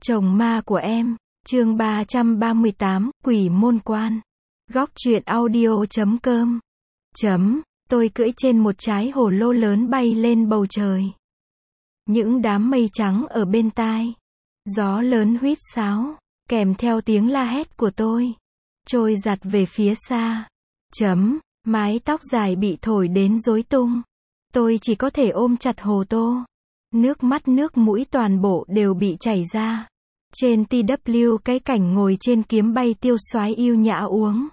Chồng ma của em, chương 338, Quỷ môn quan. Góc truyện audio.com. Tôi cưỡi trên một trái hổ lô lớn bay lên bầu trời. Những đám mây trắng ở bên tai. Gió lớn huýt sáo, kèm theo tiếng la hét của tôi. Trôi giặt về phía xa. Mái tóc dài bị thổi đến rối tung. Tôi chỉ có thể ôm chặt hồ tô. Nước mắt nước mũi toàn bộ đều bị chảy ra. Trên TW cái cảnh ngồi trên kiếm bay tiêu soái yêu nhã uống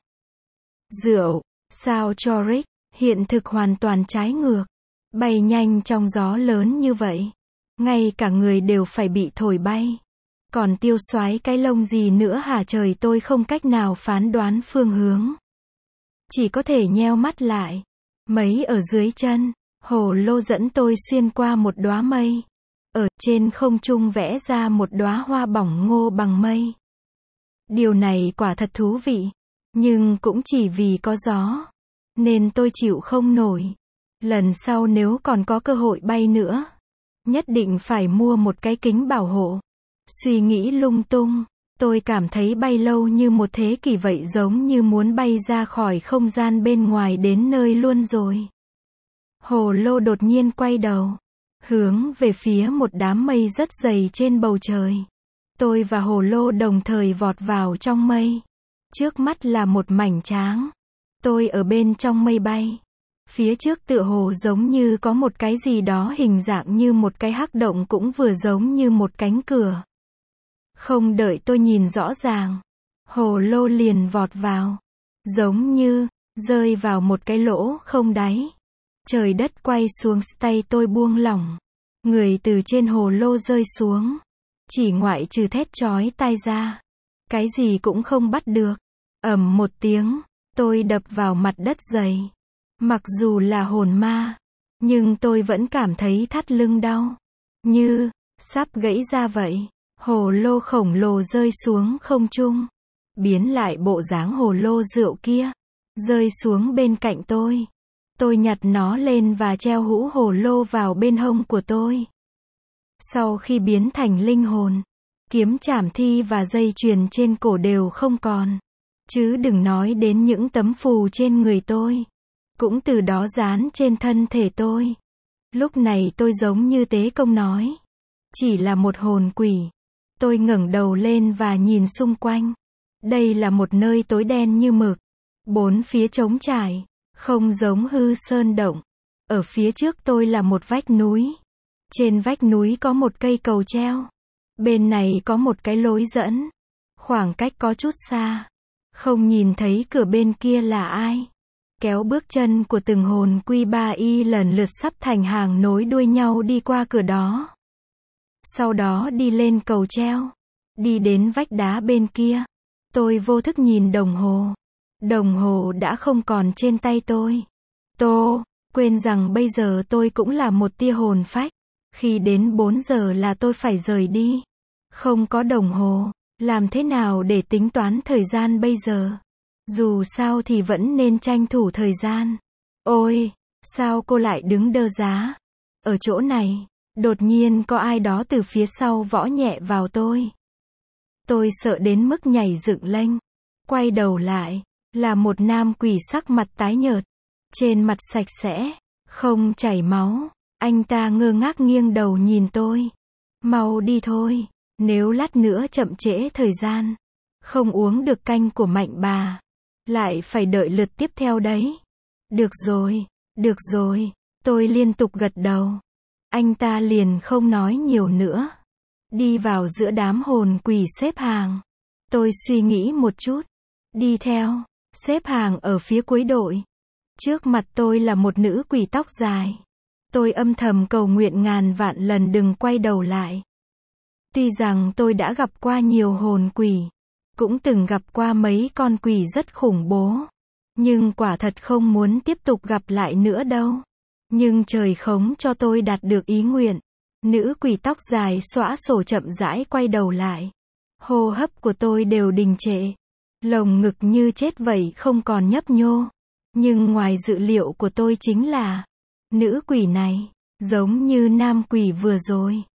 rượu, sao cho Rick, hiện thực hoàn toàn trái ngược. Bay nhanh trong gió lớn như vậy. Ngay cả người đều phải bị thổi bay. Còn tiêu soái cái lông gì nữa hả trời, tôi không cách nào phán đoán phương hướng. Chỉ có thể nheo mắt lại. Mấy ở dưới chân, hồ lô dẫn tôi xuyên qua một đóa mây. Ở trên không trung vẽ ra một đóa hoa bỏng ngô bằng mây. Điều này quả thật thú vị. Nhưng cũng chỉ vì có gió. Nên tôi chịu không nổi. Lần sau nếu còn có cơ hội bay nữa, nhất định phải mua một cái kính bảo hộ. Suy nghĩ lung tung. Tôi cảm thấy bay lâu như một thế kỷ vậy, giống như muốn bay ra khỏi không gian bên ngoài đến nơi luôn rồi. Hồ lô đột nhiên quay đầu. Hướng về phía một đám mây rất dày trên bầu trời. Tôi và hồ lô đồng thời vọt vào trong mây. Trước mắt là một mảnh tráng. Tôi ở bên trong mây bay. Phía trước tựa hồ giống như có một cái gì đó hình dạng như một cái hắc động, cũng vừa giống như một cánh cửa. Không đợi tôi nhìn rõ ràng, hồ lô liền vọt vào. Giống như rơi vào một cái lỗ không đáy. Trời đất quay xuống, tay tôi buông lỏng. Người từ trên hồ lô rơi xuống. Chỉ ngoại trừ thét chói tai ra. Cái gì cũng không bắt được. Ầm một tiếng, tôi đập vào mặt đất dày. Mặc dù là hồn ma, nhưng tôi vẫn cảm thấy thắt lưng đau. Như sắp gãy ra vậy. Hồ lô khổng lồ rơi xuống không trung. Biến lại bộ dáng hồ lô rượu kia. Rơi xuống bên cạnh tôi. Tôi nhặt nó lên và treo hũ hồ lô vào bên hông của tôi. Sau khi biến thành linh hồn, kiếm trảm thi và dây chuyền trên cổ đều không còn. Chứ đừng nói đến những tấm phù trên người tôi. Cũng từ đó dán trên thân thể tôi. Lúc này tôi giống như Tế Công nói. Chỉ là một hồn quỷ. Tôi ngẩng đầu lên và nhìn xung quanh. Đây là một nơi tối đen như mực. Bốn phía trống trải. Không giống hư sơn động. Ở phía trước tôi là một vách núi. Trên vách núi có một cây cầu treo. Bên này có một cái lối dẫn. Khoảng cách có chút xa. Không nhìn thấy cửa bên kia là ai. Kéo bước chân của từng hồn quy 3Y lần lượt sắp thành hàng nối đuôi nhau đi qua cửa đó. Sau đó đi lên cầu treo. Đi đến vách đá bên kia. Tôi vô thức nhìn đồng hồ. Đồng hồ đã không còn trên tay tôi. Quên rằng bây giờ tôi cũng là một tia hồn phách. Khi đến 4 giờ là tôi phải rời đi. Không có đồng hồ, làm thế nào để tính toán thời gian bây giờ? Dù sao thì vẫn nên tranh thủ thời gian. Ôi, sao cô lại đứng đơ giá? Ở chỗ này, đột nhiên có ai đó từ phía sau võ nhẹ vào tôi. Tôi sợ đến mức nhảy dựng lên. Quay đầu lại, là một nam quỷ sắc mặt tái nhợt. Trên mặt sạch sẽ, không chảy máu. Anh ta ngơ ngác nghiêng đầu nhìn tôi. Mau đi thôi, nếu lát nữa chậm trễ thời gian, không uống được canh của Mạnh bà, lại phải đợi lượt tiếp theo đấy. Được rồi, tôi liên tục gật đầu. Anh ta liền không nói nhiều nữa. Đi vào giữa đám hồn quỷ xếp hàng. Tôi suy nghĩ một chút. Đi theo, xếp hàng ở phía cuối đội. Trước mặt tôi là một nữ quỷ tóc dài. Tôi âm thầm cầu nguyện ngàn vạn lần đừng quay đầu lại. Tuy rằng tôi đã gặp qua nhiều hồn quỷ, cũng từng gặp qua mấy con quỷ rất khủng bố, nhưng quả thật không muốn tiếp tục gặp lại nữa đâu. Nhưng trời khống cho tôi đạt được ý nguyện. Nữ quỷ tóc dài xõa sổ chậm rãi quay đầu lại. Hô hấp của tôi đều đình trệ. Lồng ngực như chết vậy không còn nhấp nhô. Nhưng ngoài dự liệu của tôi chính là nữ quỷ này giống như nam quỷ vừa rồi.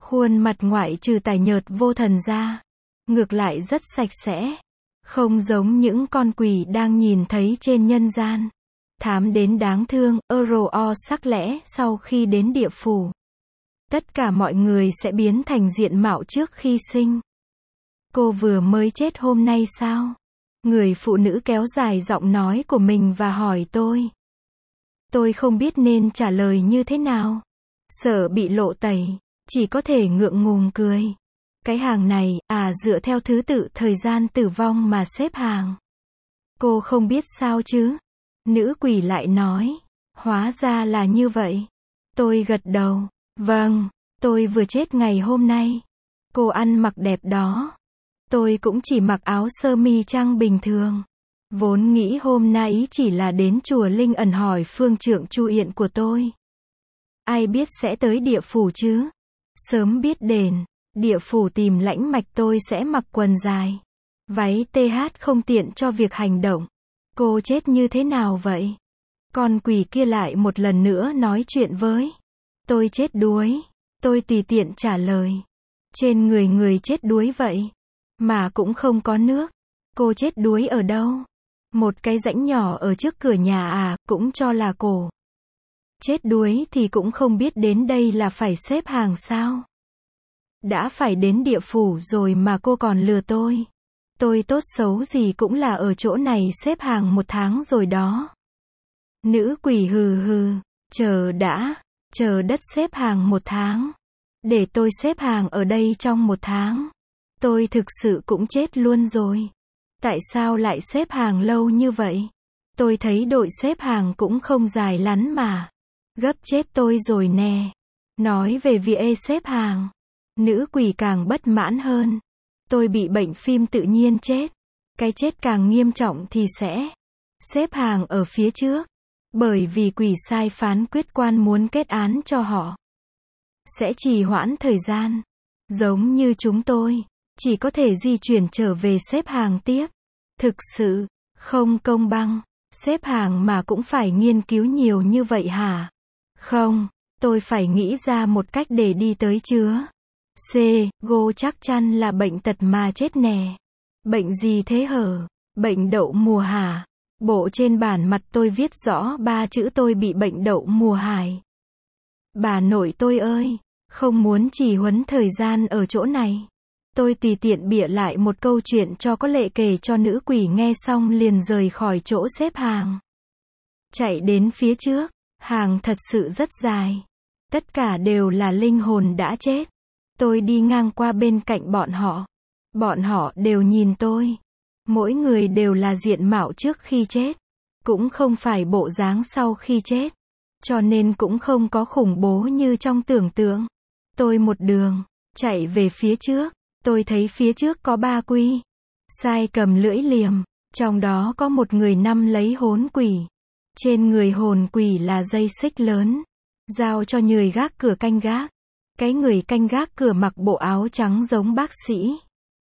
Khuôn mặt ngoại trừ tái nhợt vô thần ra, ngược lại rất sạch sẽ. Không giống những con quỷ đang nhìn thấy trên nhân gian. Thám đến đáng thương, sắc lẽ sau khi đến địa phủ. Tất cả mọi người sẽ biến thành diện mạo trước khi sinh. Cô vừa mới chết hôm nay sao? Người phụ nữ kéo dài giọng nói của mình và hỏi tôi. Tôi không biết nên trả lời như thế nào. Sợ bị lộ tẩy, chỉ có thể ngượng ngùng cười. Cái hàng này, dựa theo thứ tự thời gian tử vong mà xếp hàng. Cô không biết sao chứ? Nữ quỷ lại nói. Hóa ra là như vậy. Tôi gật đầu. Vâng, tôi vừa chết ngày hôm nay. Cô ăn mặc đẹp đó. Tôi cũng chỉ mặc áo sơ mi trăng bình thường. Vốn nghĩ hôm nay chỉ là đến chùa Linh Ẩn hỏi phương trượng Chu Yện của tôi. Ai biết sẽ tới địa phủ chứ? Sớm biết đền, địa phủ tìm lãnh mạch tôi sẽ mặc quần dài. Váy TH không tiện cho việc hành động. Cô chết như thế nào vậy? Con quỷ kia lại một lần nữa nói chuyện với. Tôi chết đuối. Tôi tùy tiện trả lời. Trên người người chết đuối vậy. Mà cũng không có nước. Cô chết đuối ở đâu? Một cái rãnh nhỏ ở trước cửa nhà cũng cho là cổ. Chết đuối thì cũng không biết đến đây là phải xếp hàng sao? Đã phải đến địa phủ rồi mà cô còn lừa tôi. Tôi tốt xấu gì cũng là ở chỗ này xếp hàng 1 tháng rồi đó. Nữ quỷ hừ hừ, chờ đất xếp hàng 1 tháng. Để tôi xếp hàng ở đây trong 1 tháng. Tôi thực sự cũng chết luôn rồi. Tại sao lại xếp hàng lâu như vậy? Tôi thấy đội xếp hàng cũng không dài lắm mà. Gấp chết tôi rồi nè. Nói về việc xếp hàng. Nữ quỷ càng bất mãn hơn. Tôi bị bệnh phim tự nhiên chết. Cái chết càng nghiêm trọng thì sẽ xếp hàng ở phía trước. Bởi vì quỷ sai phán quyết quan muốn kết án cho họ. Sẽ trì hoãn thời gian. Giống như chúng tôi. Chỉ có thể di chuyển trở về xếp hàng tiếp. Thực sự, không công bằng. Xếp hàng mà cũng phải nghiên cứu nhiều như vậy hả? Không, tôi phải nghĩ ra một cách để đi tới chứa. Go chắc chắn là bệnh tật mà chết nè. Bệnh gì thế hở? Bệnh đậu mùa hả? Bộ trên bản mặt tôi viết rõ 3 chữ tôi bị bệnh đậu mùa hài. Bà nội tôi ơi, không muốn trì hoãn thời gian ở chỗ này. Tôi tùy tiện bịa lại một câu chuyện cho có lệ kể cho nữ quỷ nghe xong liền rời khỏi chỗ xếp hàng. Chạy đến phía trước, hàng thật sự rất dài. Tất cả đều là linh hồn đã chết. Tôi đi ngang qua bên cạnh bọn họ. Bọn họ đều nhìn tôi. Mỗi người đều là diện mạo trước khi chết. Cũng không phải bộ dáng sau khi chết. Cho nên cũng không có khủng bố như trong tưởng tượng. Tôi một đường, chạy về phía trước. Tôi thấy phía trước có 3 quỷ sai cầm lưỡi liềm. Trong đó có một người nắm lấy hồn quỷ. Trên người hồn quỷ là dây xích lớn. Giao cho người gác cửa canh gác. Cái người canh gác cửa mặc bộ áo trắng giống bác sĩ.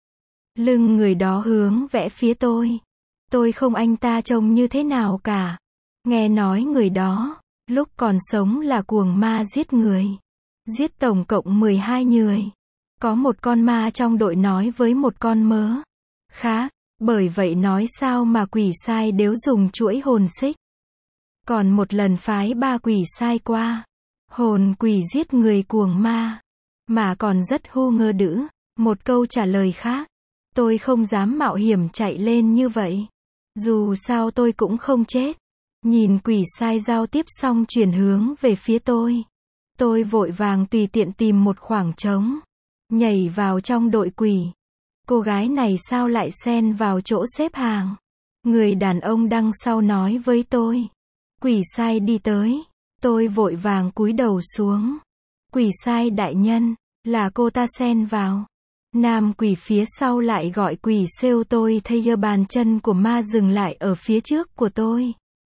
Lưng người đó hướng vẽ phía tôi. Tôi không anh ta trông như thế nào cả. Nghe nói người đó, lúc còn sống là cuồng ma giết người. Giết tổng cộng 12 người. Có một con ma trong đội nói với một con mớ khác. Bởi vậy nói sao mà quỷ sai đều dùng chuỗi hồn xích. Còn một lần phái 3 quỷ sai qua. Hồn quỷ giết người cuồng ma. Mà còn rất hô ngơ đữ. Một câu trả lời khác. Tôi không dám mạo hiểm chạy lên như vậy. Dù sao tôi cũng không chết. Nhìn quỷ sai giao tiếp xong chuyển hướng về phía tôi. Tôi vội vàng tùy tiện tìm một khoảng trống. Nhảy vào trong đội quỷ. Cô gái này sao lại xen vào chỗ xếp hàng? Người đàn ông đằng sau nói với tôi. Quỷ sai đi tới. Tôi vội vàng cúi đầu xuống. Quỷ sai đại nhân, là cô ta xen vào. Nam quỷ phía sau lại gọi quỷ xêu tôi thấy bàn chân của ma dừng lại ở phía trước của tôi.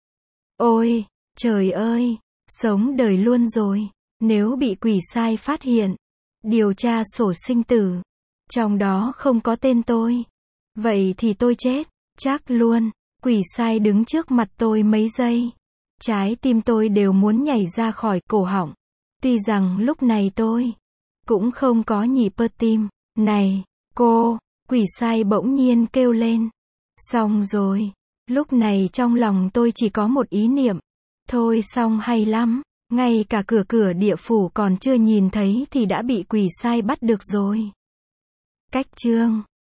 Ôi, trời ơi, sống đời luôn rồi. Nếu bị quỷ sai phát hiện, điều tra sổ sinh tử, trong đó không có tên tôi. Vậy thì tôi chết, chắc luôn. Quỷ sai đứng trước mặt tôi mấy giây. Trái tim tôi đều muốn nhảy ra khỏi cổ họng. Tuy rằng lúc này tôi Cũng không có nhịp bơ tim. Này, cô, quỷ sai bỗng nhiên kêu lên. Xong rồi. Lúc này trong lòng tôi chỉ có một ý niệm. Thôi xong hay lắm. Ngay cả cửa địa phủ còn chưa nhìn thấy thì đã bị quỷ sai bắt được rồi. Cách chương